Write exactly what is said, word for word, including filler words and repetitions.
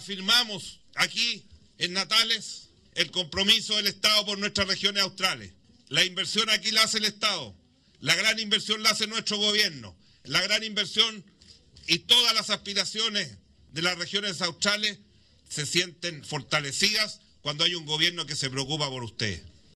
reafirmamos aquí en Natales el compromiso del Estado por nuestras regiones australes. La inversión aquí la hace el Estado, la gran inversión la hace nuestro gobierno, la gran inversión y todas las aspiraciones de las regiones australes se sienten fortalecidas cuando hay un gobierno que se preocupa por ustedes.